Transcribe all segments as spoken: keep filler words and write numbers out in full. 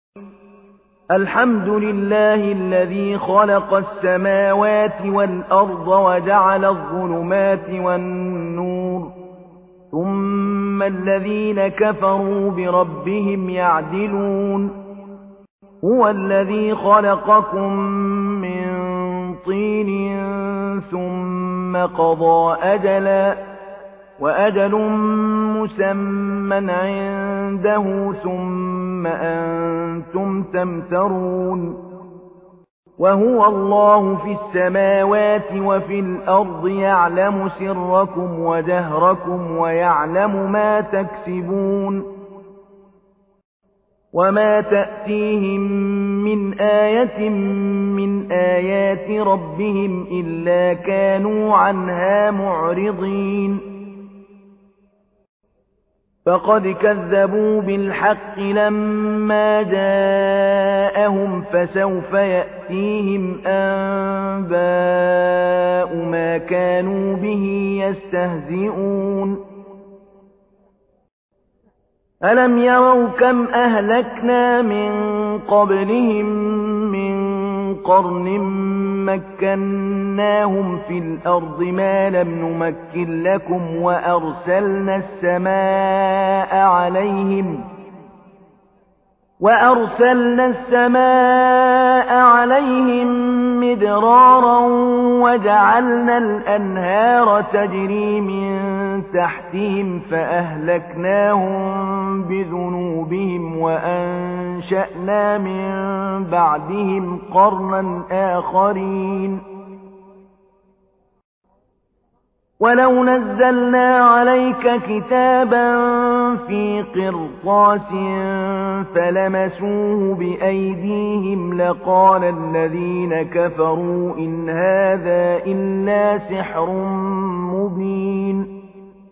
الحمد لله الذي خلق السماوات والأرض وجعل الظلمات والنور ثم الذين كفروا بربهم يعدلون هو الذي خلقكم من طين ثم قضى أجلا وأجل مسمى عنده ثم أنتم تمترون وهو الله في السماوات وفي الأرض يعلم سركم وجهركم ويعلم ما تكسبون وما تأتيهم من آية من آيات ربهم إلا كانوا عنها معرضين فقد كذبوا بالحق لما جاءهم فسوف يأتيهم أنباء ما كانوا به يستهزئون ألم يروا كم أهلكنا من قبلهم من قرن مكناهم في الأرض ما لم نمكن لكم وأرسلنا السماء عليهم وأرسلنا السماء عليهم مدرارا وجعلنا الأنهار تجري من تحتهم فأهلكناهم بذنوبهم وأنشأنا من بعدهم قرنا آخرين ولو نزلنا عليك كتابا في قرطاس فلمسوه بأيديهم لقال الذين كفروا إن هذا إلا سحر مبين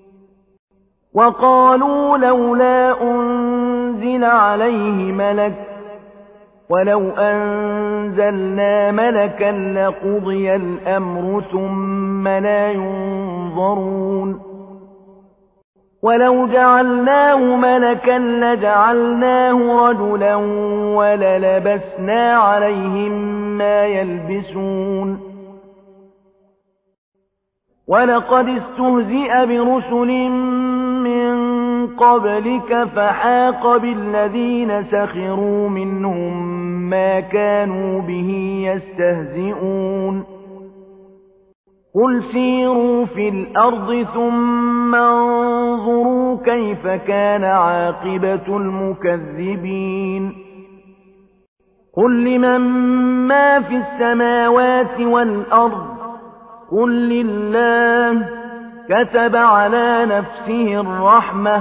وقالوا لولا أنزل عليه ملك ولو أنزلنا ملكا لقضي الأمر ثم لا ينظرون ولو جعلناه ملكا لجعلناه رجلا وللبسنا عليهم ما يلبسون ولقد استهزئ برسل من قبلك فحاق بالذين سخروا منهم ما كانوا به يستهزئون قل سيروا في الأرض ثم انظروا كيف كان عاقبة المكذبين قل لمن ما في السماوات والأرض قل لله كتب على نفسه الرحمة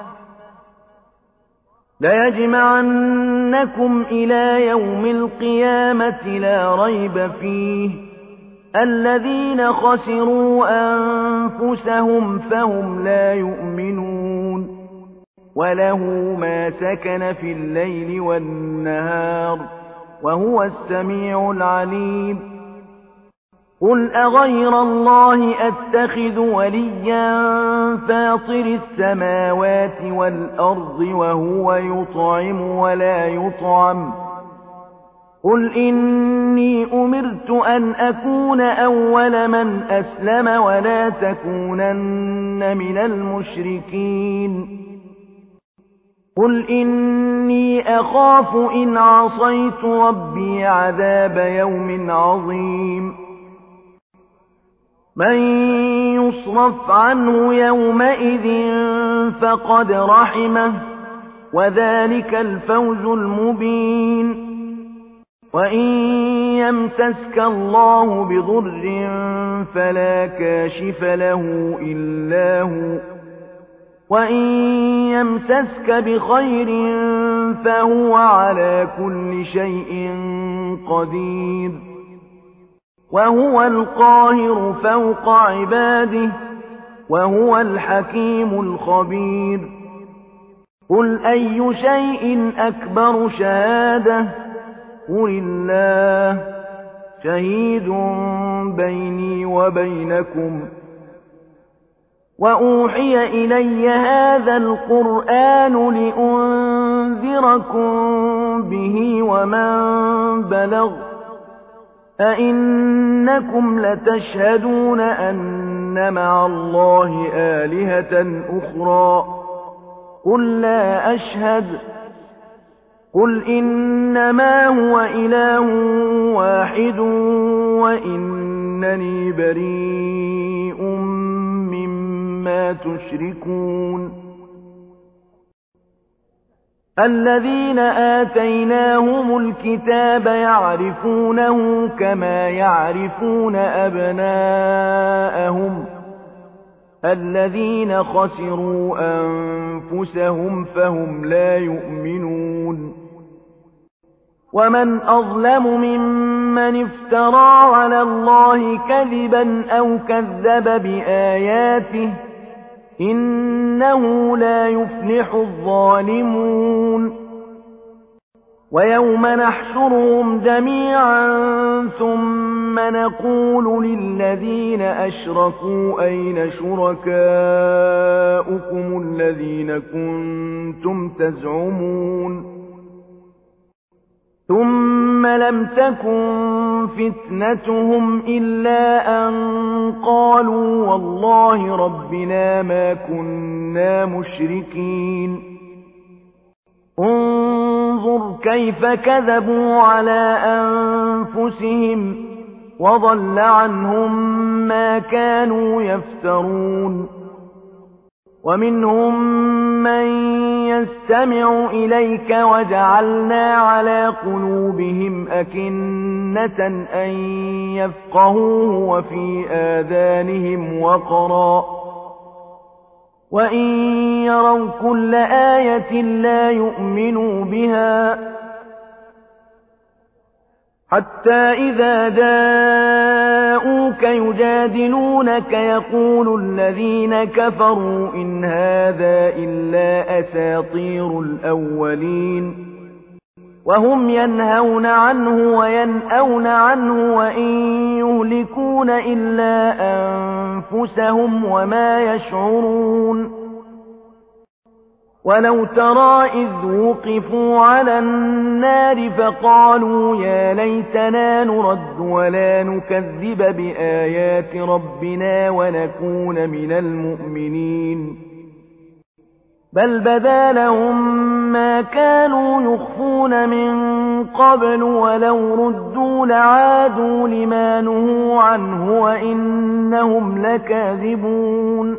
ليجمعنكم إلى يوم القيامة لا ريب فيه الذين خسروا أنفسهم فهم لا يؤمنون وله ما سكن في الليل والنهار وهو السميع العليم قل أغير الله أتخذ وليا فاطر السماوات والأرض وهو يطعم ولا يطعم قل إني أمرت أن أكون أول من أسلم ولا تكونن من المشركين قل إني أخاف إن عصيت ربي عذاب يوم عظيم من يصرف عنه يومئذ فقد رحمه وذلك الفوز المبين وإن يمسسك الله بضر فلا كاشف له إلا هو وإن يمسسك بخير فهو على كل شيء قدير وهو القاهر فوق عباده وهو الحكيم الخبير قل أي شيء أكبر شهادة قل الله شهيد بيني وبينكم وأوحي إلي هذا القرآن لأنذركم به ومن بلغ أئنكم لتشهدون أن مع الله آلهة أخرى قل لا أشهد قل إنما هو إله واحد وإنني بريء مما تشركون الذين آتيناهم الكتاب يعرفونه كما يعرفون أبناءهم الذين خسروا أنفسهم فهم لا يؤمنون ومن أظلم ممن افترى على الله كذبا أو كذب بآياته إنه لا يفلح الظالمون ويوم نحشرهم جميعا ثم نقول للذين أشركوا أين شركاؤكم الذين كنتم تزعمون ثم لم تكن فتنتهم إلا أن قالوا والله ربنا ما كنا مشركين انظر كيف كذبوا على أنفسهم وضل عنهم ما كانوا يفترون ومنهم من يستمع إليك وجعلنا على قلوبهم أكنة أن يفقهوه وفي آذانهم وقرا وإن يروا كل آية لا يؤمنوا بها حتى إذا جاءوك يجادلونك يقول الذين كفروا إن هذا إلا أساطير الأولين وهم ينهون عنه وينأون عنه وإن يهلكون إلا أنفسهم وما يشعرون ولو ترى إذ وقفوا على النار فقالوا يا ليتنا نرد ولا نكذب بآيات ربنا ونكون من المؤمنين بل بدا لهم ما كانوا يخفون من قبل ولو ردوا لعادوا لما نهوا عنه وإنهم لكاذبون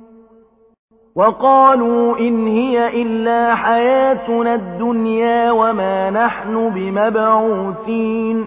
وقالوا إن هي إلا حياتنا الدنيا وما نحن بمبعوثين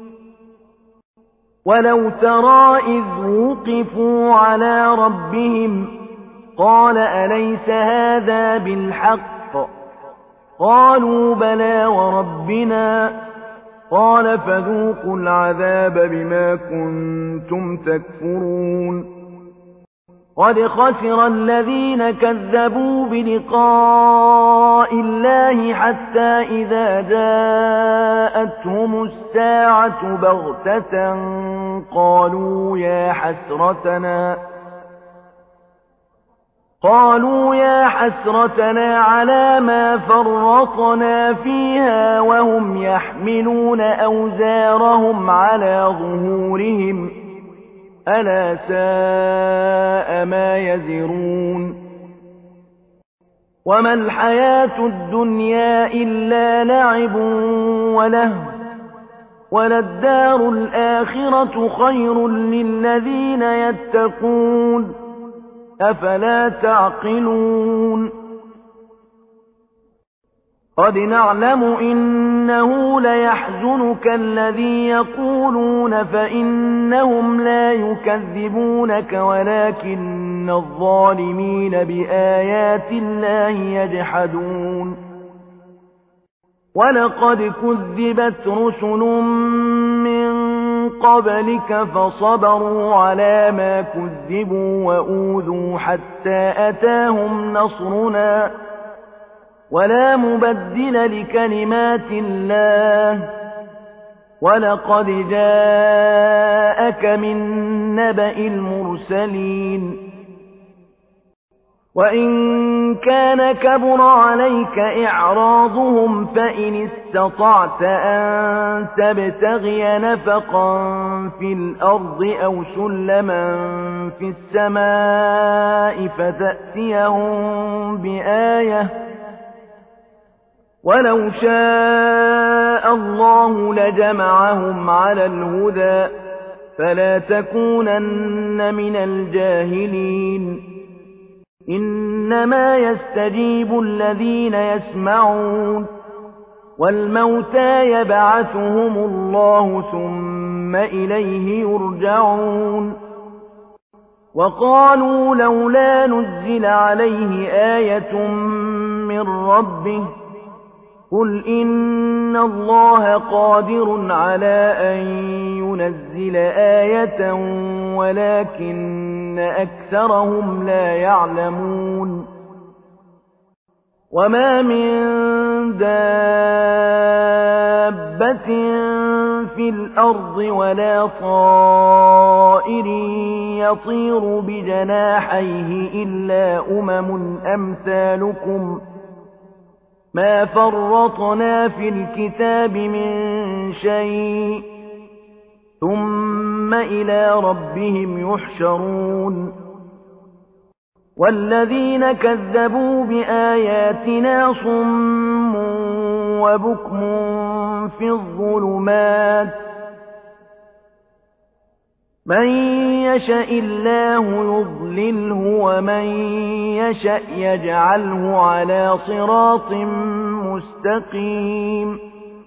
ولو ترى إذ وقفوا على ربهم قال أليس هذا بالحق قالوا بلى وربنا قال فذوقوا العذاب بما كنتم تكفرون قد خسر الذين كذبوا بلقاء الله حتى إذا جاءتهم الساعة بغتة قالوا يا حسرتنا قالوا يا حسرتنا على ما فرطنا فيها وهم يحملون أوزارهم على ظهورهم ألا ساء ما يزرون وما الحياة الدنيا إلا لعب ولهو وللدار الآخرة خير للذين يتقون أفلا تعقلون قد نعلم إنه ليحزنك الذي يقولون فإنهم لا يكذبونك ولكن الظالمين بآيات الله يجحدون ولقد كذبت رسل من قبلك فصبروا على ما كذبوا وأوذوا حتى أتاهم نصرنا ولا مبدل لكلمات الله ولقد جاءك من نبأ المرسلين وإن كان كبر عليك إعراضهم فإن استطعت أن تبتغي نفقا في الأرض أو سلما في السماء فتأتيهم بآية ولو شاء الله لجمعهم على الهدى فلا تكونن من الجاهلين إنما يستجيب الذين يسمعون والموتى يبعثهم الله ثم إليه يرجعون وقالوا لولا نزل عليه آية من ربه قل إن الله قادر على أن ينزل آية ولكن أكثرهم لا يعلمون وما من دابة في الأرض ولا طائر يطير بجناحيه إلا أمم أمثالكم ما فرطنا في الكتاب من شيء ثم إلى ربهم يحشرون والذين كذبوا بآياتنا صم وبكم في الظلمات من يشاء الله يضلله ومن يشاء يجعله على صراط مستقيم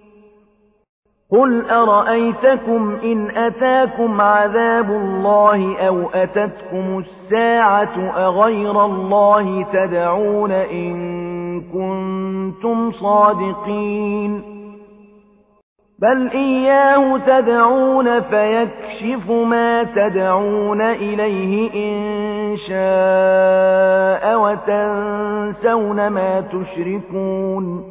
قل أرأيتكم إن أتاكم عذاب الله أو أتتكم الساعة أغير الله تدعون إن كنتم صادقين بل إياه تدعون فيكشف ما تدعون إليه إن شاء وتنسون ما تشركون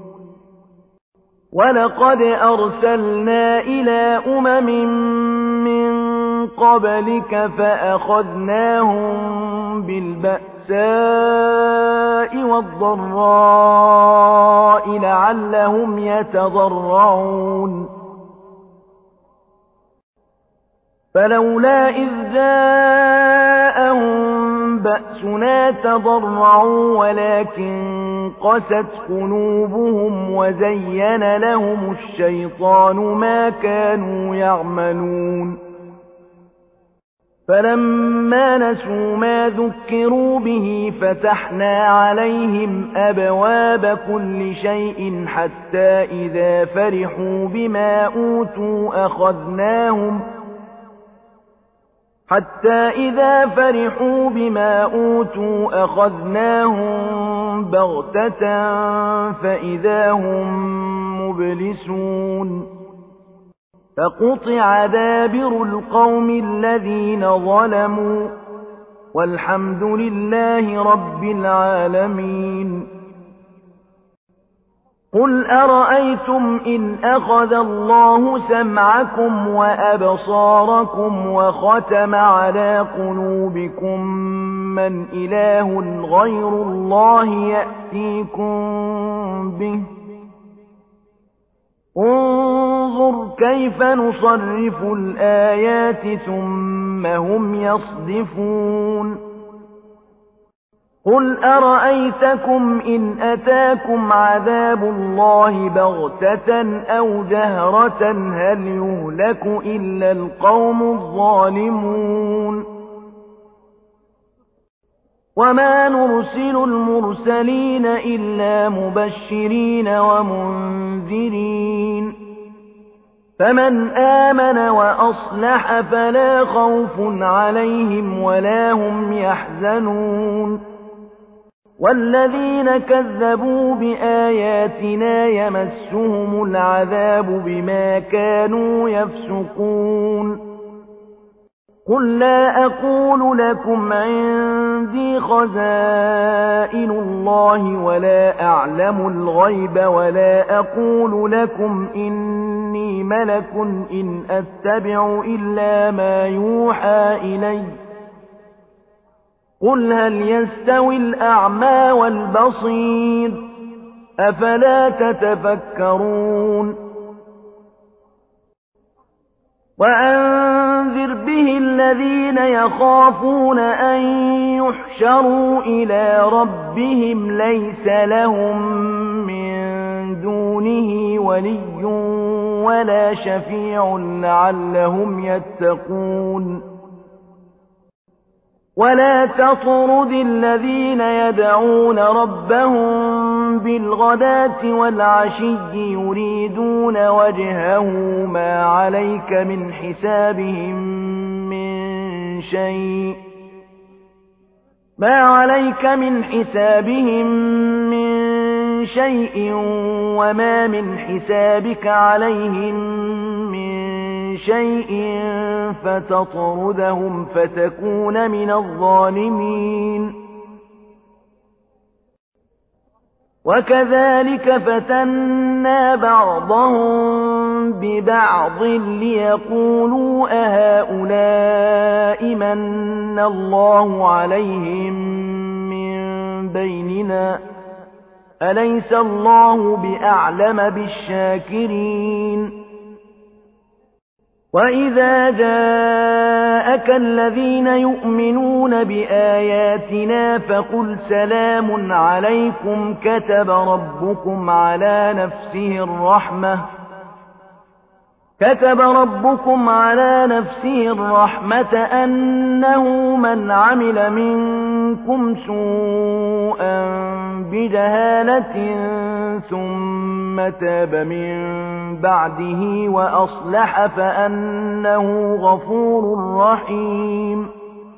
ولقد أرسلنا إلى أمم من قبلك فأخذناهم بالبأساء والضراء لعلهم يتضرعون فلولا إذ جاءهم بأسنا تضرعوا ولكن قست قلوبهم وزين لهم الشيطان ما كانوا يعملون فلما نسوا ما ذكروا به فتحنا عليهم أبواب كل شيء حتى إذا فرحوا بما أوتوا أخذناهم حتى إذا فرحوا بما أوتوا أخذناهم بغتة فإذا هم مبلسون فقطع دابر القوم الذين ظلموا والحمد لله رب العالمين قل أرأيتم إن أخذ الله سمعكم وأبصاركم وختم على قلوبكم من إله غير الله يأتيكم به انظر كيف نصرف الآيات ثم هم يصدفون قل أرأيتكم إن أتاكم عذاب الله بغتة أو جهرة هل يهلك إلا القوم الظالمون وما نرسل المرسلين إلا مبشرين ومنذرين فمن آمن وأصلح فلا خوف عليهم ولا هم يحزنون والذين كذبوا بآياتنا يمسهم العذاب بما كانوا يفسقون قل لا أقول لكم عندي خزائن الله ولا أعلم الغيب ولا أقول لكم إني ملك إن أتبع إلا ما يوحى إلي قل هل يستوي الأعمى والبصير أفلا تتفكرون وأنذر به الذين يخافون أن يحشروا إلى ربهم ليس لهم من دونه ولي ولا شفيع لعلهم يتقون ولا تطرد الذين يدعون ربهم بالغداة والعشي يريدون وجهه ما عليك من حسابهم من شيء ما عليك من حسابهم من شيء وما من حسابك عليهم من شيء فتطردهم فتكون من الظالمين وكذلك فتنا بعضهم ببعض ليقولوا أهؤلاء من الله عليهم من بيننا أليس الله بأعلم بالشاكرين وإذا جاءك الذين يؤمنون بآياتنا فقل سلام عليكم كتب ربكم على نفسه الرحمة كتب ربكم على نفسه الرحمة أنه من عمل منكم سوءا بجهالة ثم تاب من بعده وأصلح فأنه غفور رحيم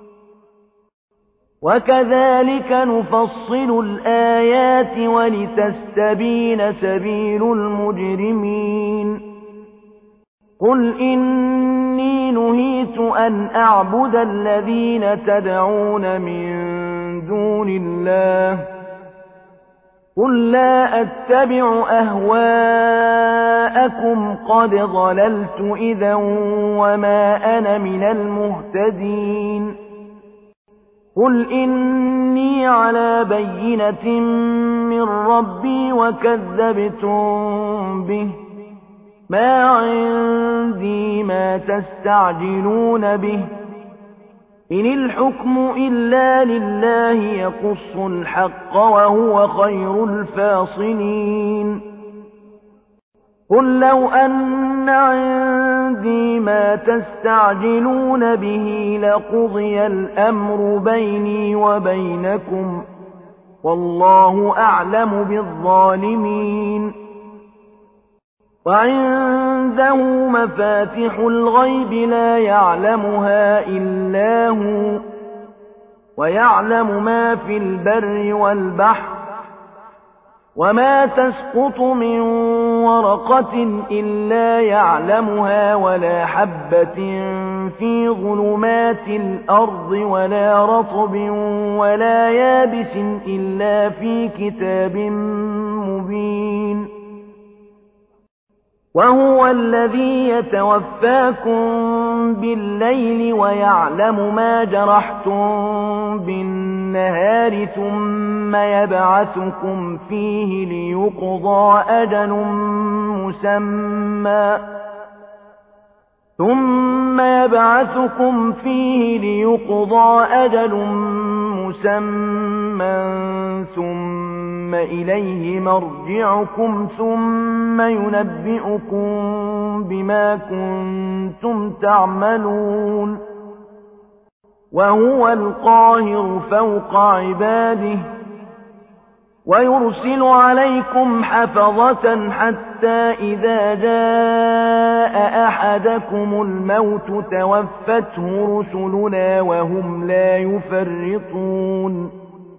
وكذلك نفصل الآيات ولتستبين سبيل المجرمين قل إني نهيت أن أعبد الذين تدعون من دون الله قل لا أتبع أهواءكم قد ضللت إذا وما أنا من المهتدين قل إني على بينة من ربي وكذبتم به ما عندي ما تستعجلون به إن الحكم إلا لله يقص الحق وهو خير الفاصلين قل لو أن عندي ما تستعجلون به لقضي الأمر بيني وبينكم والله أعلم بالظالمين وعنده مفاتح الغيب لا يعلمها إلا هو ويعلم ما في البر والبحر وما تسقط من ورقة إلا يعلمها ولا حبة في ظلمات الأرض ولا رطب ولا يابس إلا في كتاب مبين وهو الذي يتوفاكم بالليل ويعلم ما جرحتم بالنهار ثم يبعثكم فيه ليقضى أجل مسمى ثم يبعثكم فيه ليقضى أجل مسمى ثم إليه مرجعكم ثم ينبئكم بما كنتم تعملون وهو القاهر فوق عباده ويرسل عليكم حفظة حتى إذا جاء أحدكم الموت توفته رسلنا وهم لا يفرطون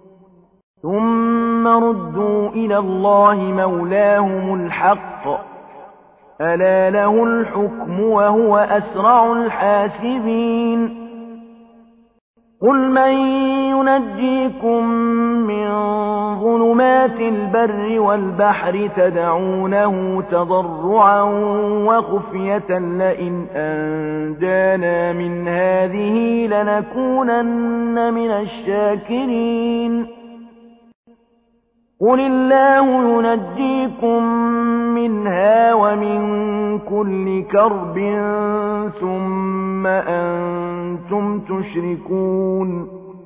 ثم ردوا إلى الله مولاهم الحق ألا له الحكم وهو أسرع الحاسبين قُلْ مَن يُنَجِّيكُم مِّن ظُلُمَاتِ الْبَرِّ وَالْبَحْرِ تَدْعُونَهُ تَضَرُّعًا وَخُفْيَةً لَّئِنْ أَنجَانَا مِنْ هَٰذِهِ لَنَكُونَنَّ مِنَ الشَّاكِرِينَ قُلِ اللَّهُ يُنَجِّيكُم مِّنْهَا وَمِن كُلِّ كَرْبٍ ثُمَّ أَنتُمْ تُشْرِكُونَ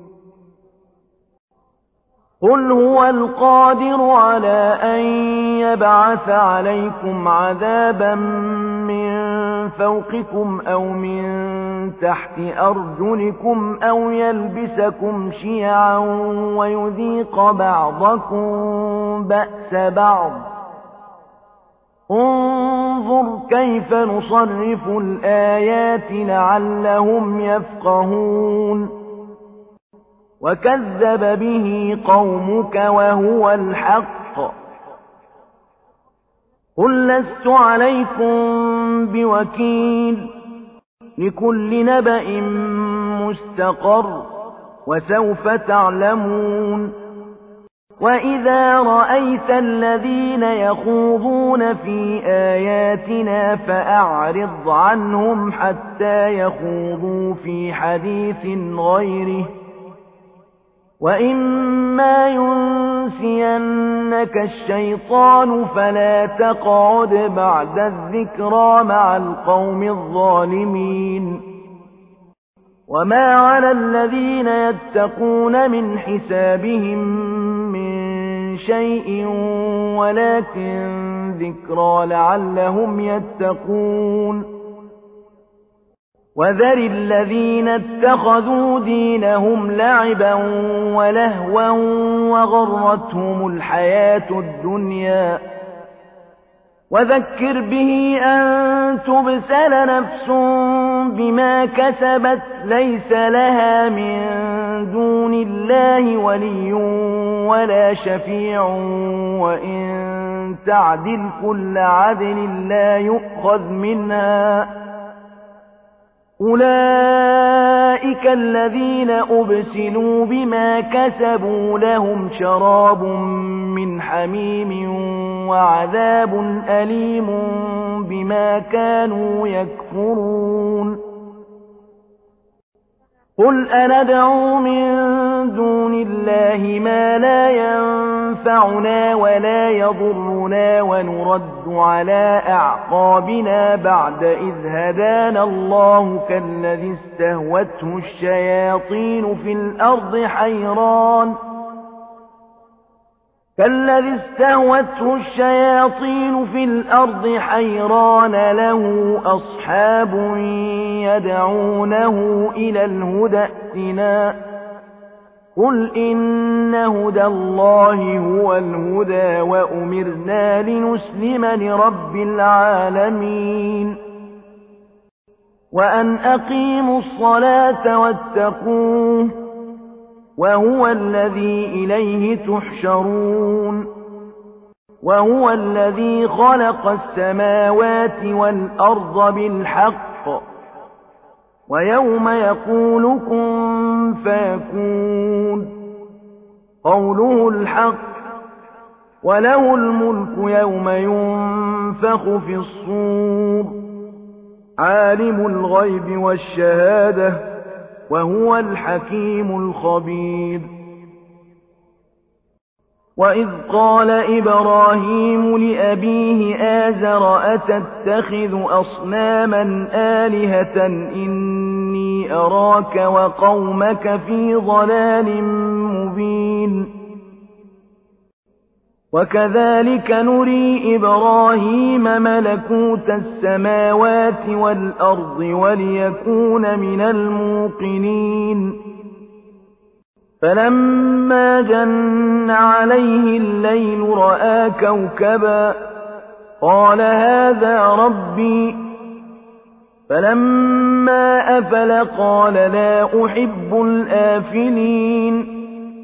قُلْ هُوَ الْقَادِرُ عَلَىٰ أَن يَبْعَثَ عَلَيْكُمْ عَذَابًا مِّن فَوْقِكُمْ أَوْ مِن تَحْتِ أَرْجُلِكُمْ أَوْ يَلْبِسَكُمْ شِيَعًا وَيُذِيقَ بَعْضَكُم بَأْسَ بَعْضٍ ۗ انظُرْ كَيْفَ نُصَرِّفُ الْآيَاتِ لَعَلَّهُمْ يَفْقَهُونَ وَكَذَّبَ بِهِ قَوْمُكَ وَهُوَ الْحَقُّ قُل لَّسْتُ عَلَيْكُم بِوَكِيلٍ لِّكُلِّ نَبَإٍ مُّسْتَقَرٌّ وَسَوْفَ تَعْلَمُونَ وَإِذَا رَأَيْتَ الَّذِينَ يَخُوضُونَ فِي آيَاتِنَا فَأَعْرِضْ عَنْهُمْ حَتَّىٰ يَخُوضُوا فِي حَدِيثٍ غَيْرِهِ ۚ وَإِمَّا يُنسِيَنَّكَ الشَّيْطَانُ فَلَا تَقْعُدْ بَعْدَ الذِّكْرَىٰ مَعَ الْقَوْمِ الظَّالِمِينَ وَمَا عَلَى الَّذِينَ يَتَّقُونَ مِنْ حِسَابِهِم مِّن شَيْءٍ وَلَٰكِن ذِكْرَىٰ لَعَلَّهُمْ يَتَّقُونَ وَذَرِ الَّذِينَ اتَّخَذُوا دِينَهُمْ لَعِبًا وَلَهْوًا وَغَرَّتْهُمُ الْحَيَاةُ الدُّنْيَا وَذَكِّرْ بِهِ أَن تُبْسَلَ نَفْسٌ بِمَا كَسَبَتْ لَيْسَ لَهَا مِن دُونِ اللَّهِ وَلِيٌّ وَلَا شَفِيعٌ وَإِن تَعْدِلْ كُلَّ عَدْلٍ لَّا يُؤْخَذْ مِنْهَا ۗ أُولَٰئِكَ الَّذِينَ أُبْسِلُوا بِمَا كَسَبُوا لَهُمْ شَرَابٌ مِّنْ حَمِيمٍ وَعَذَابٌ أَلِيمٌ بِمَا كَانُوا يَكْفُرُونَ قُلْ أَنَدْعُو مِن دُونِ اللَّهِ مَا لَا يَنفَعُنَا وَلَا يَضُرُّنَا وَنُرَدُّ عَلَىٰ أَعْقَابِنَا بَعْدَ إِذْ هَدَانَا اللَّهُ كَالَّذِي اسْتَهْوَتْهُ الشَّيَاطِينُ فِي الْأَرْضِ حَيْرَانٌ كالذي استهوته الشياطين في الأرض حيران له أصحاب يدعونه إلى الهدى ائتنا قل إن هدى الله هو الهدى وأمرنا لنسلم لرب العالمين وأن أقيموا الصلاة واتقوه وهو الذي إليه تحشرون وهو الذي خلق السماوات والأرض بالحق ويوم يقول كن فيكون قوله الحق وله الملك يوم ينفخ في الصور عالم الغيب والشهادة وهو الحكيم الخبير وإذ قال إبراهيم لأبيه آزر أتتخذ أصناما آلهة إني أراك وقومك في ضلال مبين وكذلك نري إبراهيم ملكوت السماوات والأرض وليكون من الموقنين فلما جن عليه الليل رأى كوكبا قال هذا ربي فلما أفل قال لا أحب الآفلين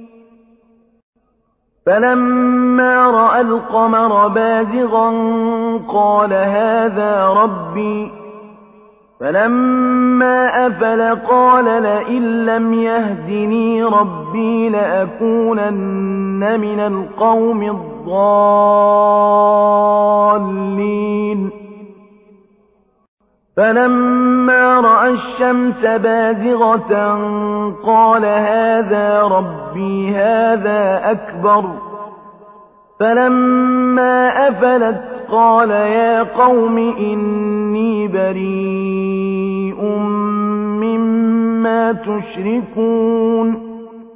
فلما رأى القمر بازغا قال هذا ربي فلما أفل قال لئن لم يهدني ربي لأكونن من القوم الضالين فلما رأى الشمس بازغة قال هذا ربي هذا أكبر فلما أفلت قال يا قوم إني بريء مما تشركون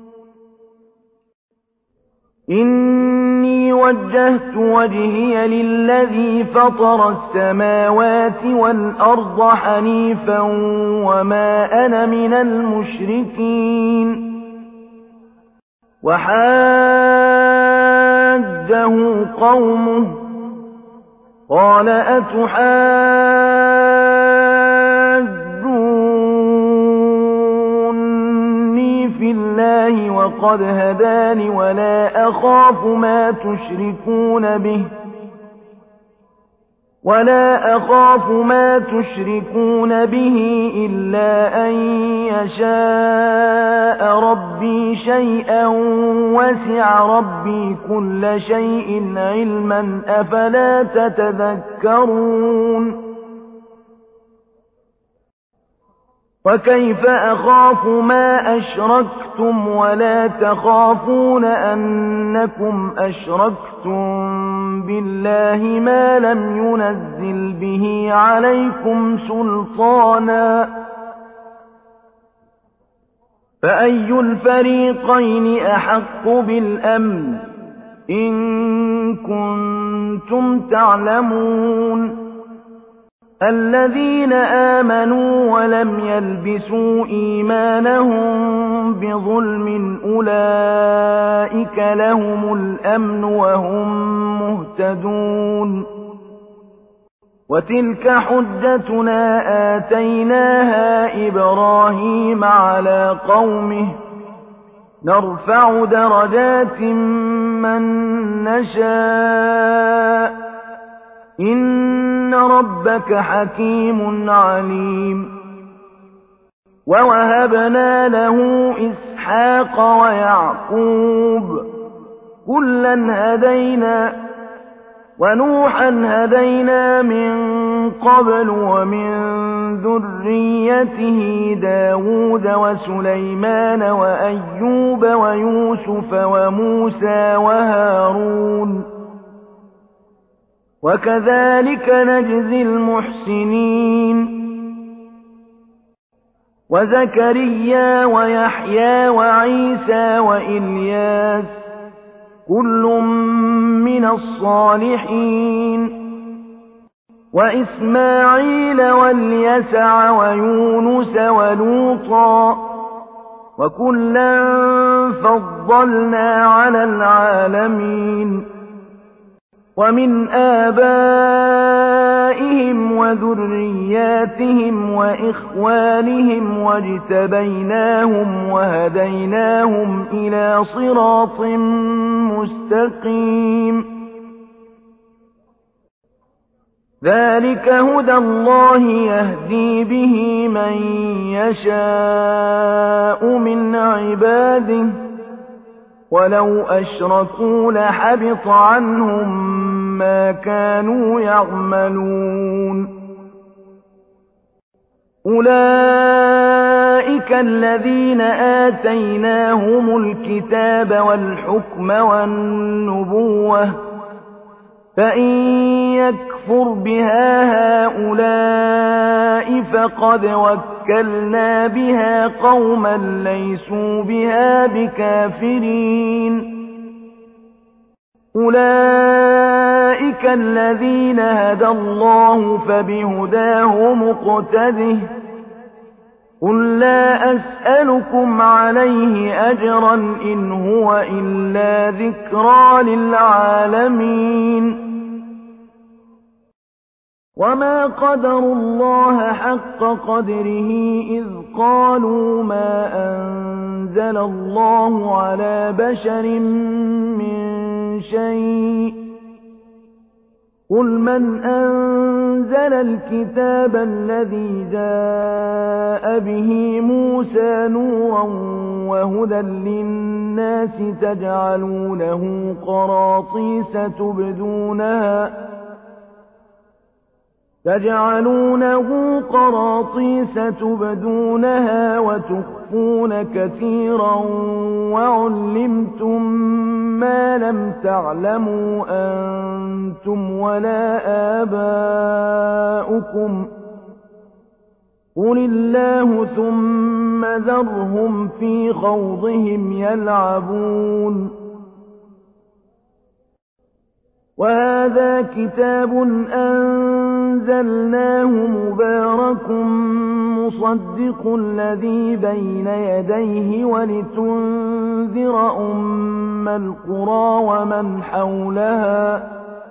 إني وجهت وجهي للذي فطر السماوات والأرض حنيفا وما أنا من المشركين وحاجه قومه قال أتحاجوني في الله وقد هداني ولا أخاف ما تشركون به ولا أخاف ما تشركون به إلا أن يشاء ربي شيئا وسع ربي كل شيء علما أفلا تتذكرون وكيف أخاف ما أشركتم ولا تخافون أنكم أشركتم بالله ما لم ينزل به عليكم سلطانا فأي الفريقين أحق بالأمن إن كنتم تعلمون الذين آمنوا ولم يلبسوا إيمانهم بظلم أولئك لهم الأمن وهم مهتدون وتلك حجتنا آتيناها إبراهيم على قومه نرفع درجات من نشاء إن ربك حكيم عليم ووهبنا له إسحاق ويعقوب كلا هدينا ونوحا هدينا من قبل ومن ذريته داود وسليمان وأيوب ويوسف وموسى وهارون وكذلك نجزي المحسنين وزكريا ويحيى وعيسى وإلياس كل من الصالحين وإسماعيل واليسع ويونس ولوطا وكلا فضلنا على العالمين ومن آبائهم وذرياتهم وإخوانهم واجتبيناهم وهديناهم إلى صراط مستقيم ذلك هدى الله يهدي به من يشاء من عباده ولو أشركوا لحبط عنهم ما كانوا يعملون أولئك الذين آتيناهم الكتاب والحكم والنبوة فإن يكفر بها هؤلاء فقد وكلنا بها قوما ليسوا بها بكافرين أولئك الذين هدى الله فبهداه مقتده قل لا أسألكم عليه أجرا إن هو إلا ذكرى للعالمين وما قدروا الله حق قدره إذ قالوا ما أنزل الله على بشر من شيء قُلْ مَنْ أَنزَلَ الْكِتَابَ الَّذِي جَاءَ بِهِ مُوسَىٰ نُورًا وَهُدًى لِّلنَّاسِ تَجْعَلُونَهُ قَرَاطِيسَ تُبْدُونَهَا تجعلونه قراطيس تبدونها وتخفون كثيرا وعلمتم ما لم تعلموا أنتم ولا آباؤكم قل الله ثم ذرهم في خوضهم يلعبون وهذا كتاب أنزلناه مبارك مصدق الذي بين يديه ولتنذر أم القرى ومن حولها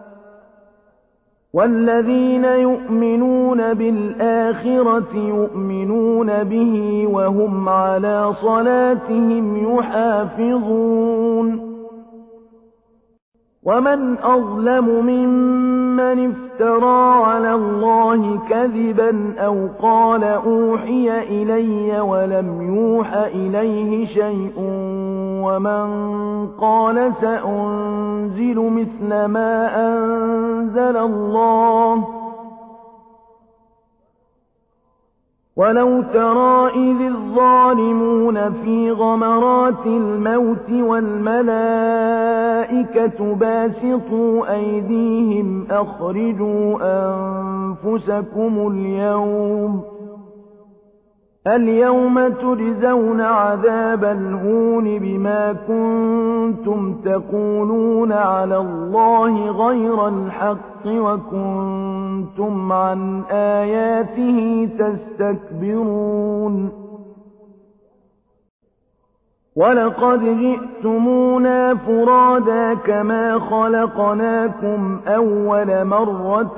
والذين يؤمنون بالآخرة يؤمنون به وهم على صلاتهم يحافظون ومن أظلم ممن افترى على الله كذبا أو قال أوحي إلي ولم يوح إليه شيء ومن قال سأنزل مثل ما أنزل الله ولو ترى إذ الظالمون في غمرات الموت والملائكة باسطوا أيديهم أخرجوا أنفسكم اليوم اليوم تجزون عذاب الهون بما كنتم تقولون على الله غير الحق وكنتم عن آياته تستكبرون ولقد جئتمونا فرادا كما خلقناكم أول مرة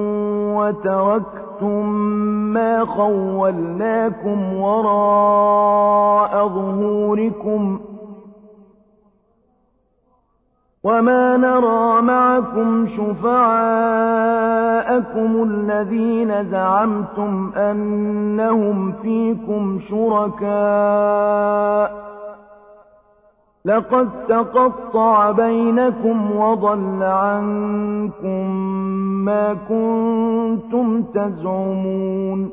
وتركتم ما خولناكم وراء ظهوركم وما نرى معكم شفعاءكم الذين زعمتم أنهم فيكم شركاء لقد تقطع بينكم وضل عنكم ما كنتم تزعمون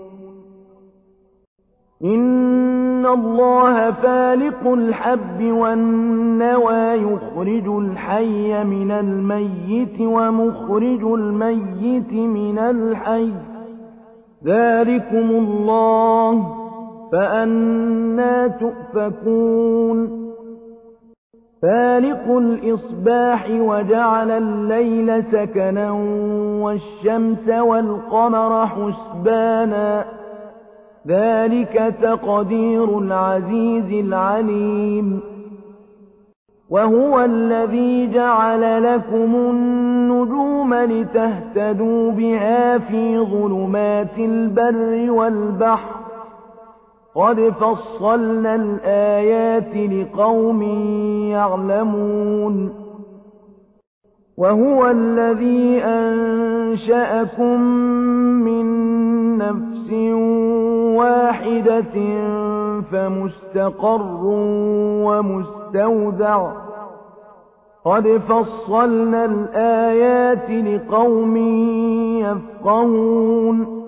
إن الله فالق الحب والنوى يخرج الحي من الميت ومخرج الميت من الحي ذلكم الله فأنى تؤفكون فالق الإصباح وجعل الليل سكنا والشمس والقمر حسبانا ذلك تقدير العزيز العليم وهو الذي جعل لكم النجوم لتهتدوا بها في ظلمات البر والبحر قد فصلنا الآيات لقوم يعلمون وهو الذي أنشأكم من نفس واحدة فمستقر ومستودع قد فصلنا الآيات لقوم يفقهون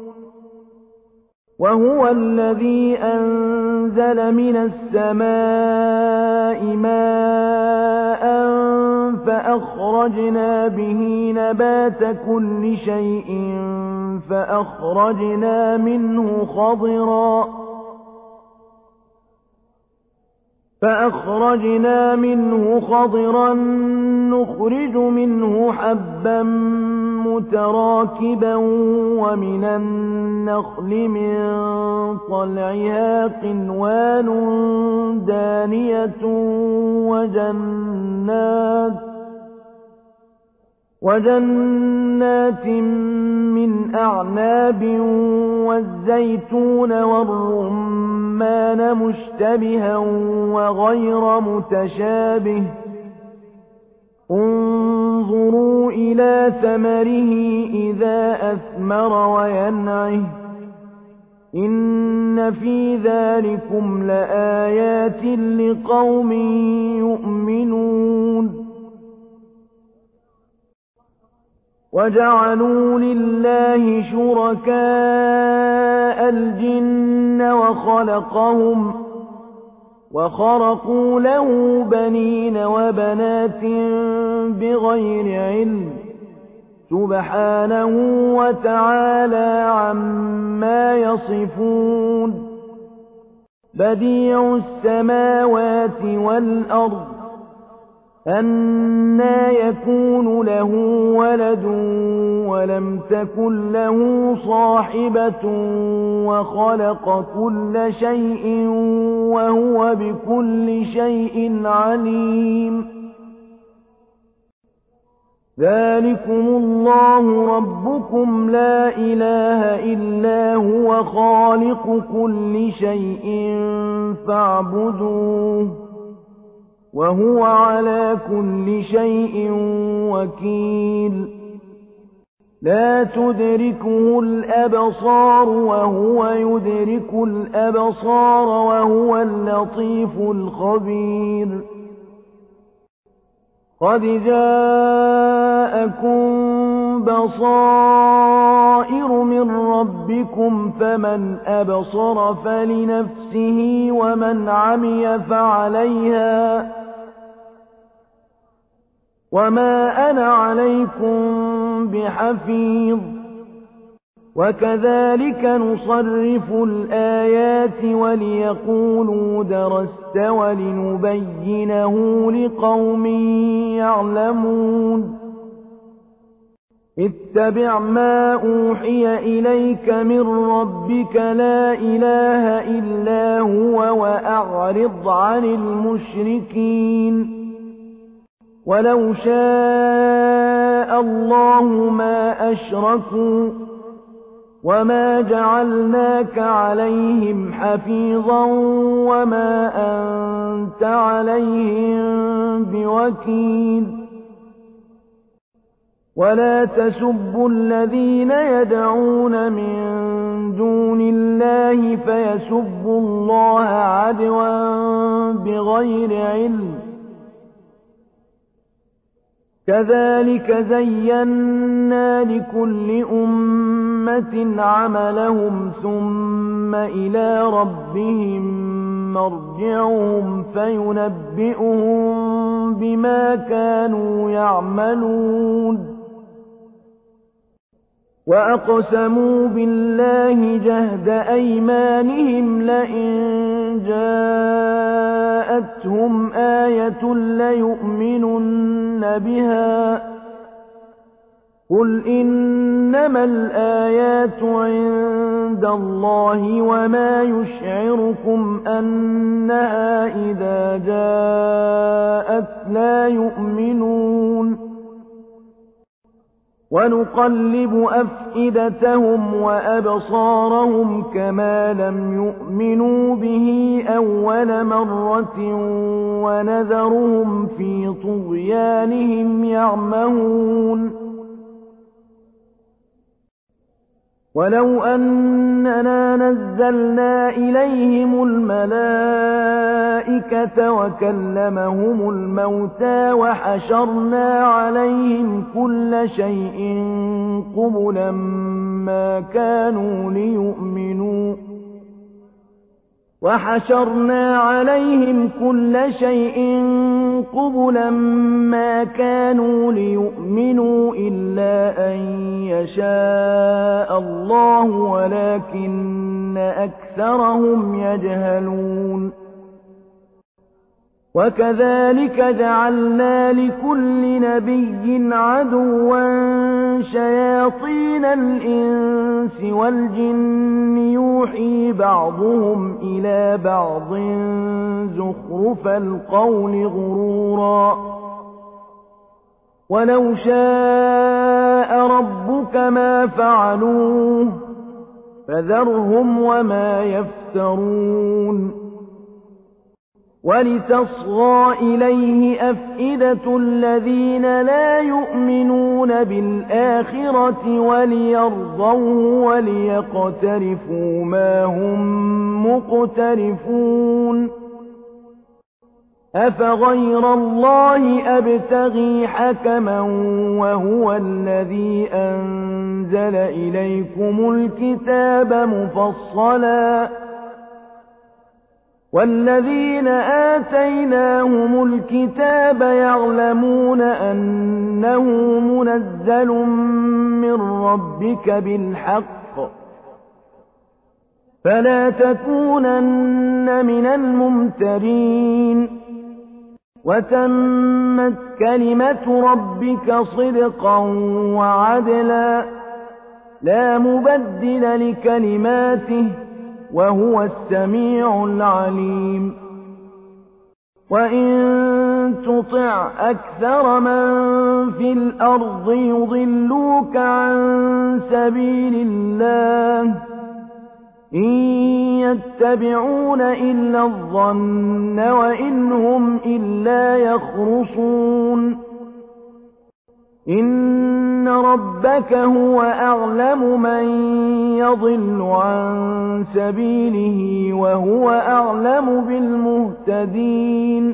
وهو الذي أنزل من السماء ماء فأخرجنا به نبات كل شيء فأخرجنا منه خضرا فأخرجنا منه خضرا نخرج منه حبا متراكبا ومن النخل من طلعها قنوان دانية وجنات وجنات من أعناب والزيتون والرمان مشتبها وغير متشابه انظروا إلى ثمره إذا أثمر وينعه إن في ذلكم لآيات لقوم يؤمنون وجعلوا لله شركاء الجن وخلقهم وخرقوا له بنين وبنات بغير علم سبحانه وتعالى عما يصفون بديع السماوات والأرض أنى يكون له ولد ولم تكن له صاحبة وخلق كل شيء وهو بكل شيء عليم ذلكم الله ربكم لا إله إلا هو خالق كل شيء فاعبدوه وهو على كل شيء وكيل لا تدركه الأبصار وهو يدرك الأبصار وهو اللطيف الخبير قد جاءكم بصائر من ربكم فمن أبصر فلنفسه ومن عمي فعليها وما أنا عليكم بحفيظ وكذلك نصرف الآيات وليقولوا درست ولنبينه لقوم يعلمون اتبع ما أوحي إليك من ربك لا إله إلا هو وأعرض عن المشركين ولو شاء الله ما أشركوا وما جعلناك عليهم حفيظا وما أنت عليهم بوكيل ولا تسبوا الذين يدعون من دون الله فيسبوا الله عدوا بغير علم كذلك زينا لكل أمة عملهم ثم إلى ربهم مرجعهم فينبئهم بما كانوا يعملون وأقسموا بالله جهد أيمانهم لئن جاءتهم آية ليؤمنن بها قل إنما الآيات عند الله وما يشعركم أنها إذا جاءت لا يؤمنون ونقلب أفئدتهم وأبصارهم كما لم يؤمنوا به أول مرة ونذرهم في طغيانهم يعمهون ولو أننا نزلنا إليهم الملائكة وكلمهم الموتى وحشرنا عليهم كل شيء قبلا ما كانوا ليؤمنوا وحشرنا عليهم كل شيء قبلا ما كانوا ليؤمنوا إلا أن يشاء الله ولكن أكثرهم يجهلون وكذلك جعلنا لكل نبي عدوا شياطين الإنس والجن يوحي بعضهم إلى بعض زخرف القول غرورا ولو شاء ربك ما فعلوه فذرهم وما يفترون ولتصغى إليه أفئدة الذين لا يؤمنون بالآخرة وليرضوه وليقترفوا ما هم مقترفون أفغير الله أبتغي حكما وهو الذي أنزل إليكم الكتاب مفصلا والذين آتيناهم الكتاب يعلمون أنه منزل من ربك بالحق فلا تكونن من الممترين وتمت كلمة ربك صدقا وعدلا لا مبدل لكلماته وهو السميع العليم وإن تطع أكثر من في الأرض يضلوك عن سبيل الله إن يتبعون إلا الظن وإن هم إلا يخرصون إن ربك هو أعلم من يضل عن سبيله وهو أعلم بالمهتدين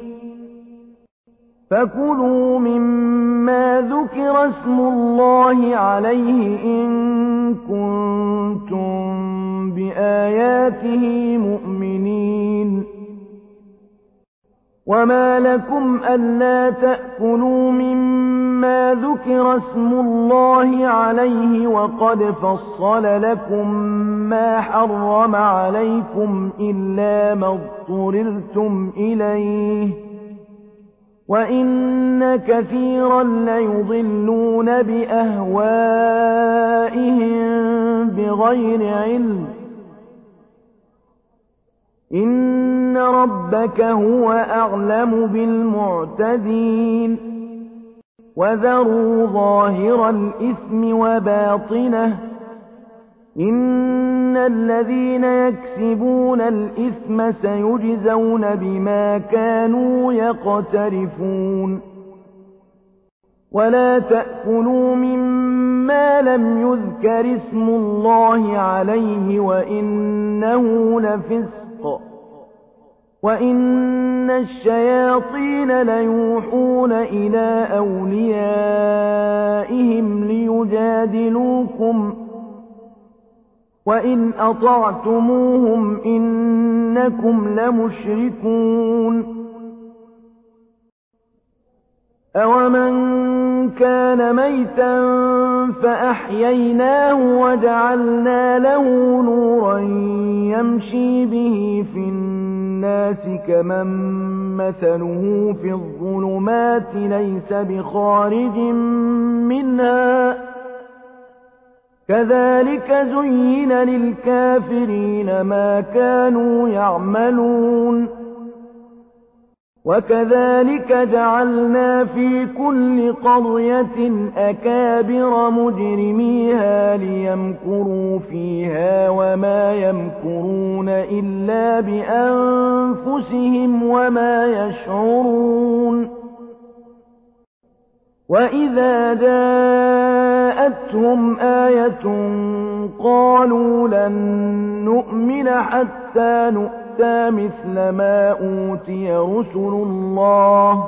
فكلوا مما ذكر اسم الله عليه إن كنتم بآياته مؤمنين وما لكم ألا تأكلوا مما ذكر اسم الله عليه وقد فصل لكم ما حرم عليكم إلا ما اضطررتم إليه وإن كثيرا ليضلون بأهوائهم بغير علم إن ربك هو أعلم بالمعتدين وذروا ظاهر الإثم وباطنه إن الذين يكسبون الإثم سيجزون بما كانوا يقترفون ولا تأكلوا مما لم يذكر اسم الله عليه وإنه لفسق وإن الشياطين ليوحون إلى أوليائهم ليجادلوكم وإن أطعتموهم إنكم لمشركون أومن كان ميتا فأحييناه وجعلنا له نورا يمشي به في الناس كمن مثله في الظلمات ليس بخارج منها كذلك زين للكافرين ما كانوا يعملون وكذلك جعلنا في كل قرية أكابر مجرميها ليمكروا فيها وما يمكرون إلا بأنفسهم وما يشعرون وإذا جاءتهم آية قالوا لن نؤمن حتى نؤمن مثل ما أوتي رسل الله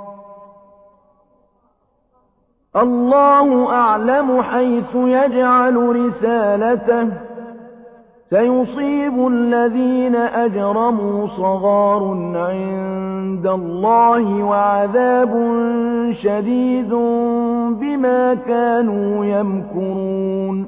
الله أعلم حيث يجعل رسالته سيصيب الذين أجرموا صغار عند الله وعذاب شديد بما كانوا يمكرون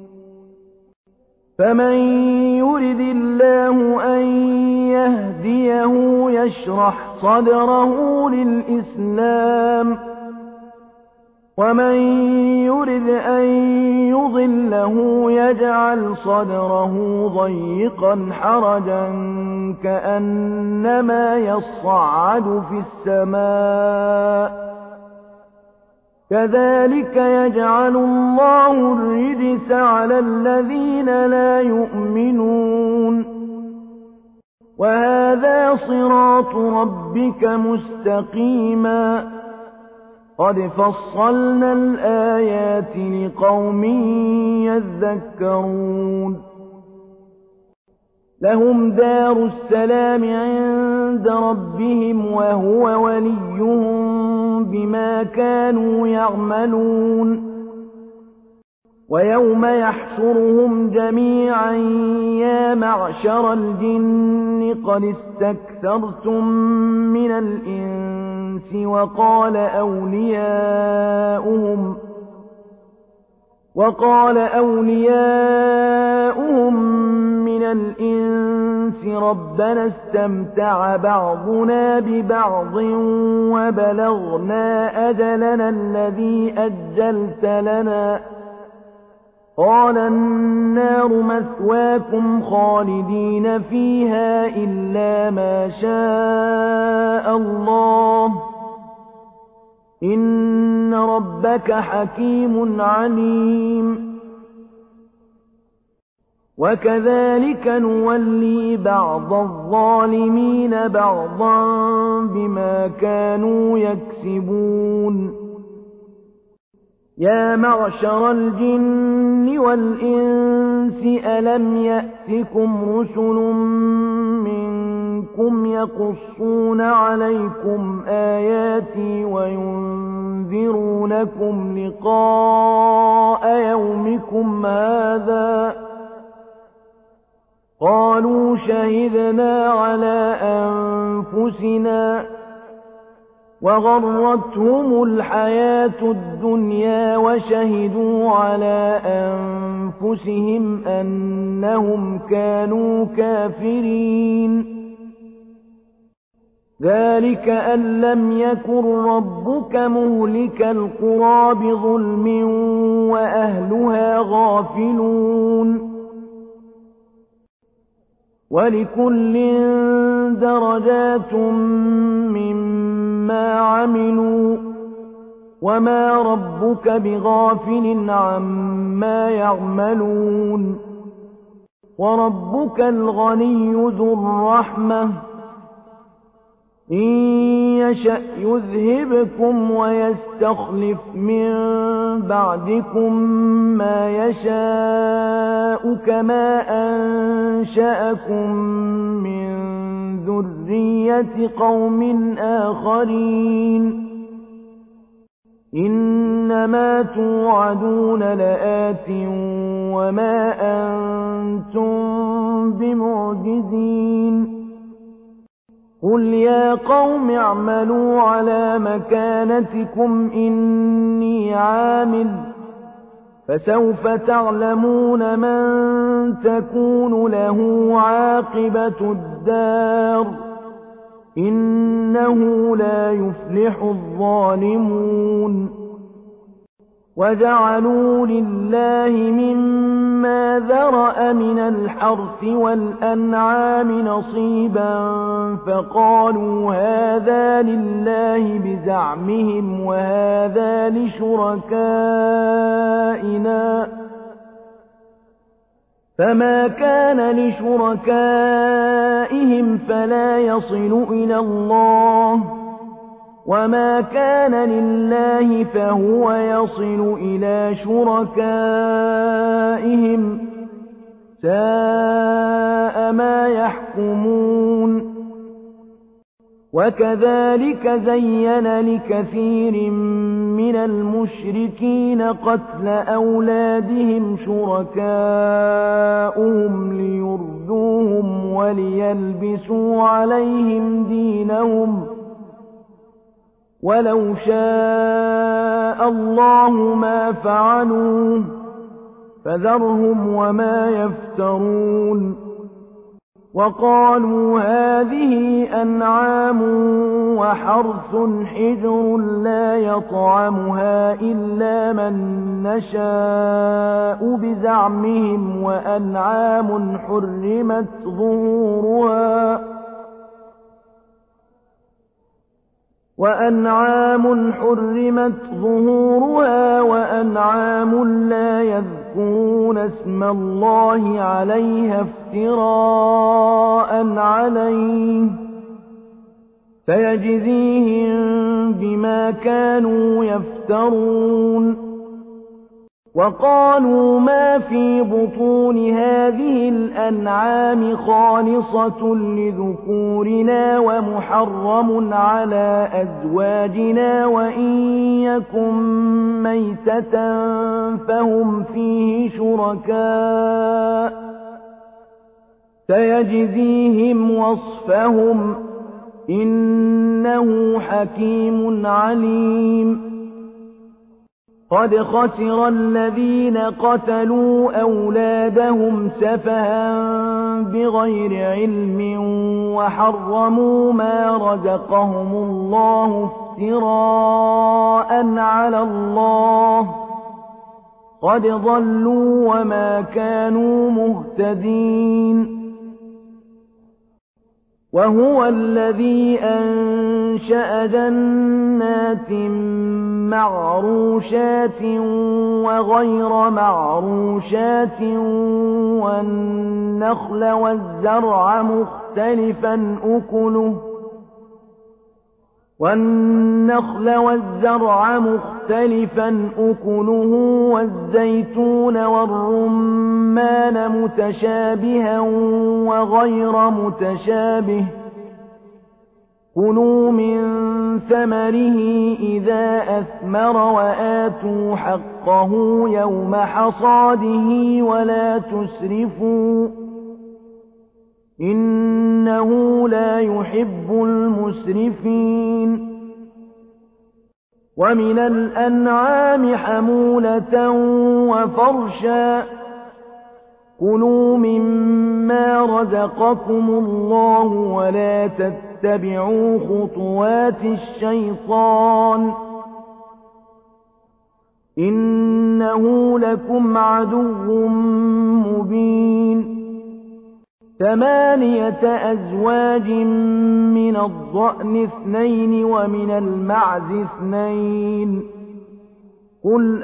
فمن يرد الله أن يهديه يشرح صدره للإسلام ومن يرد أن يضله يجعل صدره ضيقا حرجا كأنما يصعد في السماء كذلك يجعل الله الرجس على الذين لا يؤمنون وهذا صراط ربك مستقيما قد فصلنا الآيات لقوم يذكرون لهم دار السلام عند ربهم وهو وليهم بما كانوا يعملون ويوم يحشرهم جميعا يا معشر الجن قد استكثرتم من الإنس وقال أولياؤهم وقال أولياؤهم من الإنس ربنا استمتع بعضنا ببعض وبلغنا أجلنا الذي أجلت لنا قال النار مثواكم خالدين فيها إلا ما شاء الله إن ربك حكيم عليم وكذلك نولي بعض الظالمين بعضا بما كانوا يكسبون يا معشر الجن والإنس ألم يأتكم رسل منكم يقصون عليكم آياتي وينذرونكم لقاء يومكم هذا قالوا شهدنا على أنفسنا وغرتهم الحياة الدنيا وشهدوا على أنفسهم أنهم كانوا كافرين ذلك أن لم يكن ربك مهلك القرى بظلم وأهلها غافلون ولكل درجات مما عملوا وما ربك بغافل عما يعملون وربك الغني ذو الرحمة إن يشأ يذهبكم ويستخلف من بعدكم ما يشاء كما أنشأكم من ذرية قوم آخرين إنما توعدون لآت وما أنتم بمعجزين قل يا قوم اعملوا على مكانتكم إني عامل فسوف تعلمون من تكون له عاقبة الدار إنه لا يفلح الظالمون وجعلوا لله مما ذرأ من الحرث والأنعام نصيبا فقالوا هذا لله بزعمهم وهذا لشركائنا فما كان لشركائهم فلا يصل إلى الله وما كان لله فهو يصل إلى شركائهم ساء ما يحكمون وكذلك زين لكثير من المشركين قتل أولادهم شركاؤهم ليردوهم وليلبسوا عليهم دينهم ولو شاء الله ما فعلوه فذرهم وما يفترون وقالوا هذه أنعام وحرث حجر لا يطعمها إلا من نشاء بزعمهم وأنعام حرمت ظهورها وأنعام حرمت ظهورها وأنعام لا يذكرون يذكرون اسم الله عليها افتراء عليه فيجزيهم بما كانوا يفترون. وقالوا ما في بطون هذه الأنعام خالصة لذكورنا ومحرم على أزواجنا وإن يكن ميتة فهم فيه شركاء سيجزيهم وصفهم إنه حكيم عليم. قد خسر الذين قتلوا أولادهم سفها بغير علم وحرموا ما رزقهم الله افتراء على الله قد ضلوا وما كانوا مهتدين. وهو الذي أنشأ جنات معروشات وغير معروشات والنخل والزرع مختلفا أكله والنخل والزرع مختلفا أكله والزيتون والرمان متشابها وغير متشابه كلوا من ثمره إذا أثمر وآتوا حقه يوم حصاده ولا تسرفوا إنه لا يحب المسرفين. ومن الأنعام حمولة وفرشا كلوا مما رزقكم الله ولا تتبعوا خطوات الشيطان إنه لكم عدو مبين. ثمانية أزواج من الضأن اثنين ومن المعز اثنين قل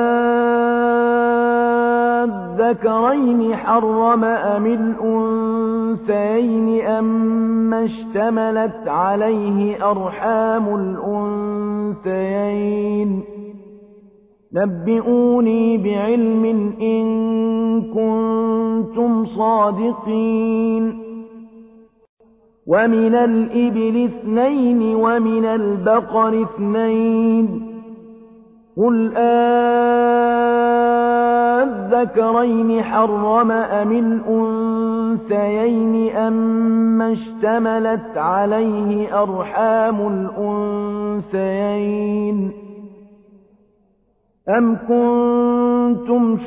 أذكرين حرم أم الأنثيين أما اشتملت عليه أرحام الأنثيين نبئوني بعلم إن كنتم صادقين. ومن الإبل اثنين ومن البقر اثنين قل أذكرين حرم أم الأنثيين أما اشتملت عليه أرحام الأنثيين أم كنتم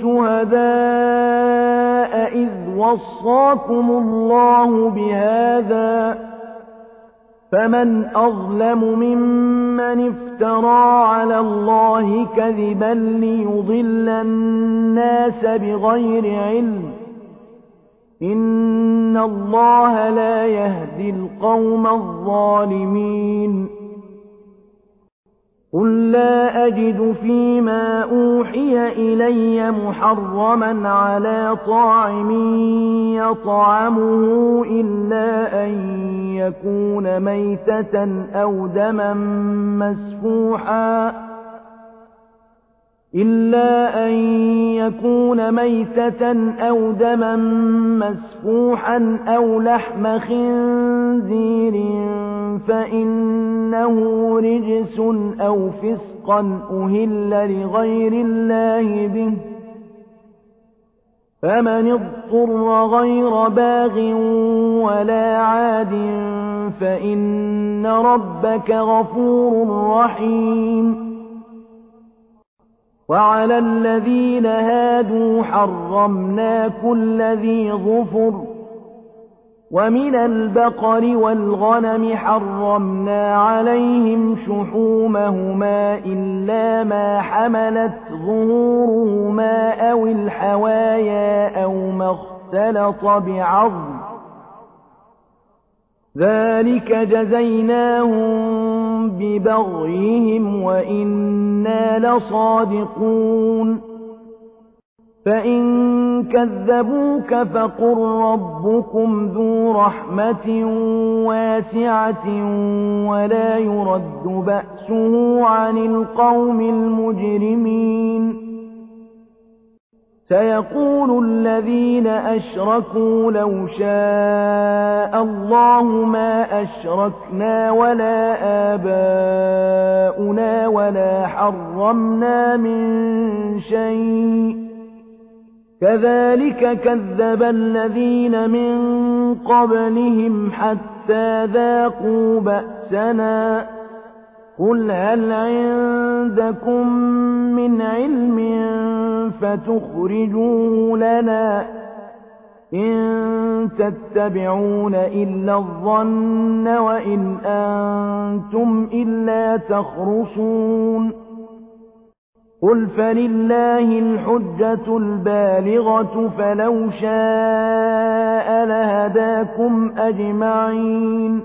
شهداء إذ وصاكم الله بهذا فمن أظلم ممن افترى على الله كذبا ليضل الناس بغير علم إن الله لا يهدي القوم الظالمين. قل لا أجد فيما أوحي إلي محرما على طاعم يطعمه إلا أن يكون ميتة أو دما مسفوحا إلا أن يكون ميتة أو دما مسفوحا أو لحم خنزير فإنه رجس أو فسقا أهل لغير الله به فمن اضطر غير باغ ولا عاد فإن ربك غفور رحيم. وعلى الذين هادوا حرمنا كل ذي ظفر ومن البقر والغنم حرمنا عليهم شحومهما إلا ما حملت ظهورهما أو الحوايا أو ما اختلط بعظم ذلك جزيناهم ببغيهم وإنا لصادقون. فإن كذبوك فقل ربكم ذو رحمة واسعة ولا يرد بأسه عن القوم المجرمين سيقول الذين أشركوا لو شاء الله ما أشركنا ولا آباؤنا ولا حرمنا من شيء كذلك كذب الذين من قبلهم حتى ذاقوا بأسنا قل هل عندكم من علم فتخرجوه لنا إن تتبعون إلا الظن وإن أنتم إلا تخرصون قل فلله الحجة البالغة فلو شاء لهداكم أجمعين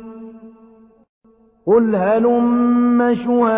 قل هلم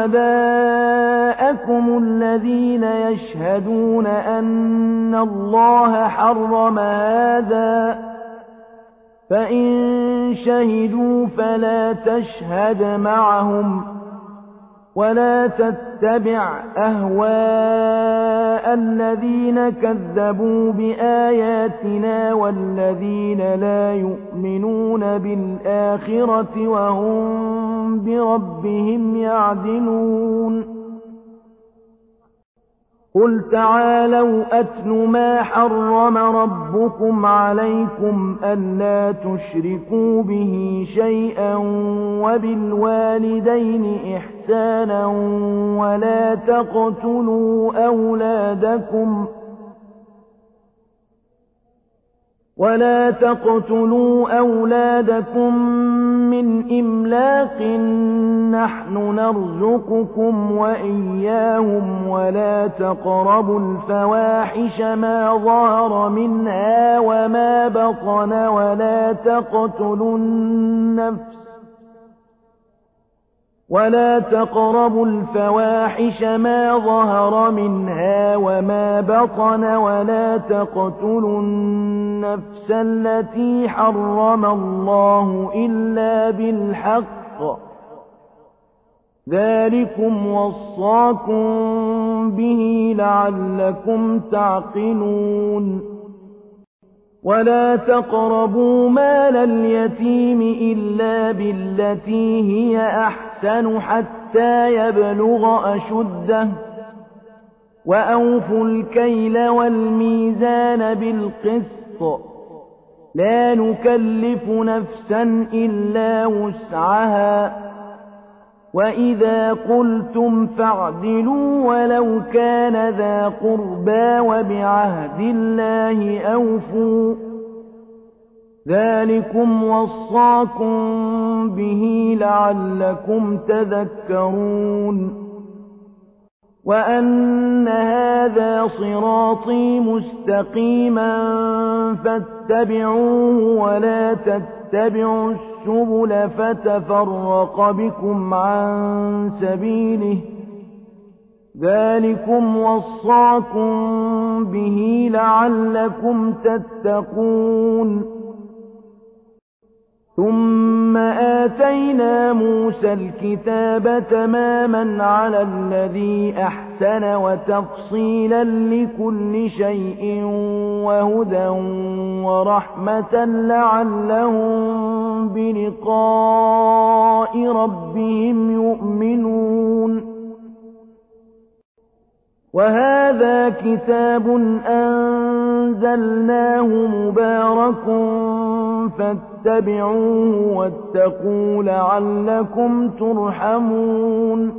شهداءكم الذين يشهدون أن الله حرم هذا فإن شهدوا فلا تشهد معهم ولا تتبع أهواء الذين كذبوا بآياتنا والذين لا يؤمنون بالآخرة وهم بربهم يعدلون قل تعالوا أتل ما حرم ربكم عليكم ألا تشركوا به شيئا وبالوالدين إحسانا ولا تقتلوا أولادكم ولا تقتلوا أولادكم من إملاق نحن نرزقكم وإياهم ولا تقربوا الفواحش ما ظهر منها وما بطن ولا تقتلوا النفس ولا تقربوا الفواحش ما ظهر منها وما بطن ولا تقتلوا النفس التي حرم الله إلا بالحق ذلكم وصاكم به لعلكم تعقلون ولا تقربوا مال اليتيم إلا بالتي هي أحسن حتى يبلغ أشده وأوفوا الكيل والميزان بالقسط لا نكلف نفسا إلا وسعها وإذا قلتم فاعدلوا ولو كان ذا قربى وبعهد الله أوفوا ذلكم وصاكم به لعلكم تذكرون وأن هذا صراطي مستقيما فاتبعوه ولا تتبعوا السبل فتفرق بكم عن سبيله ذلكم وصاكم به لعلكم تتقون ثم آتينا موسى الكتاب تماما على الذي أحسن وتفصيلا لكل شيء وهدى ورحمة لعلهم بلقاء ربهم يؤمنون وهذا كتاب أنزلناه مبارك فاتبعوه واتقوا لعلكم ترحمون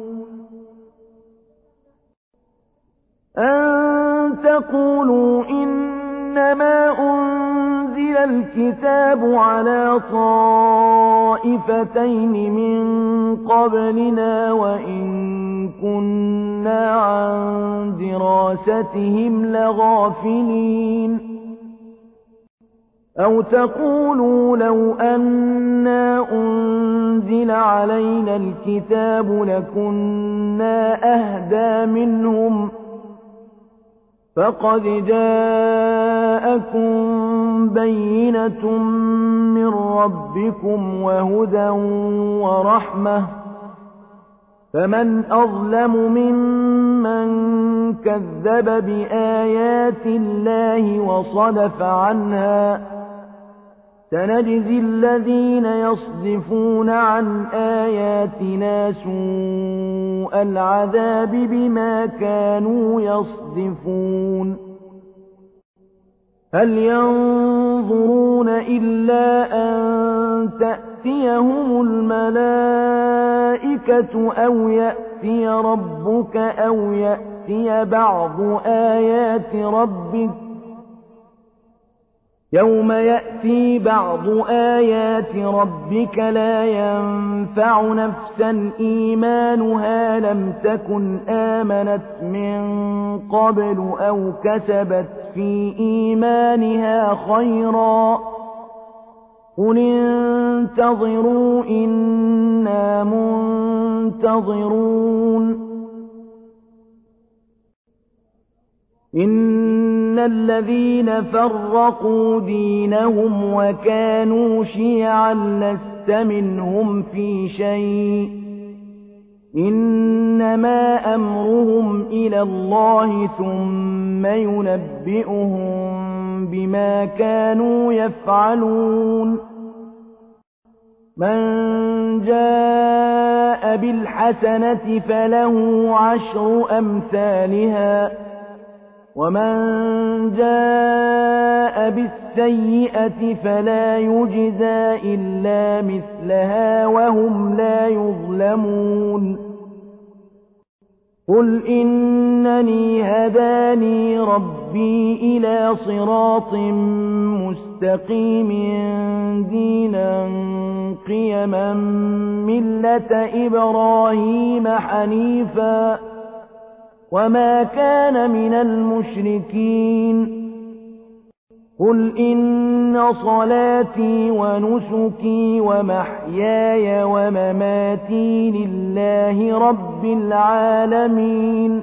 أن تقولوا إنما أنزل الكتاب على طائفتين من قبلنا وإن كنا عن دراستهم لغافلين أو تقولوا لو أنا أنزل علينا الكتاب لكنا أهدى منهم فقد جاءكم بينة من ربكم وهدى ورحمة، فمن أظلم ممن كذب بآيات الله وصدف عنها. سنجزي الذين يصدفون عن آياتنا سوء العذاب بما كانوا يصدفون. هل ينظرون إلا أن تأتيهم الملائكة أو يأتي ربك أو يأتي بعض آيات ربك؟ يوم يأتي بعض آيات ربك لا ينفع نفسا إيمانها لم تكن آمنت من قبل أو كسبت في إيمانها خيرا. قل انتظروا إنا منتظرون. إن الذين فرقوا دينهم وكانوا شيعا لست منهم في شيء، إنما أمرهم إلى الله ثم ينبئهم بما كانوا يفعلون. من جاء بالحسنة فله عشر أمثالها، ومن جاء بالسيئة فلا يجزى إلا مثلها وهم لا يظلمون. قل إنني هداني ربي إلى صراط مستقيم دينا قيما ملة إبراهيم حنيفا وما كان من المشركين. قل إن صلاتي ونسكي ومحياي ومماتي لله رب العالمين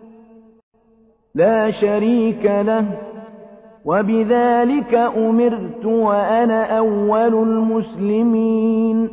لا شريك له، وبذلك أمرت وأنا أول المسلمين.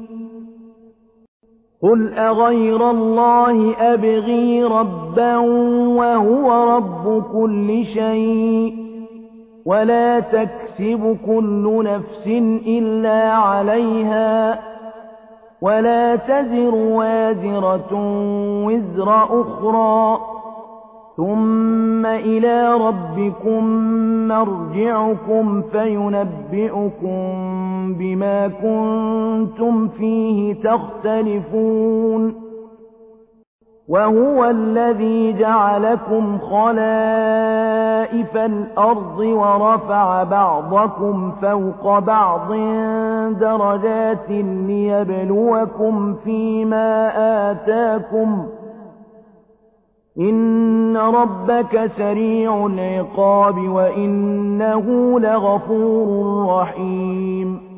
قل أغير الله أبغي ربا وهو رب كل شيء، ولا تكسب كل نفس إلا عليها، ولا تزر وازرة وزر أخرى، ثم إلى ربكم مرجعكم فينبئكم بما كنتم فيه تختلفون. وهو الذي جعلكم خلائف الأرض ورفع بعضكم فوق بعض درجات ليبلوكم فيما آتاكم، إن ربك سريع العقاب وإنه لغفور رحيم.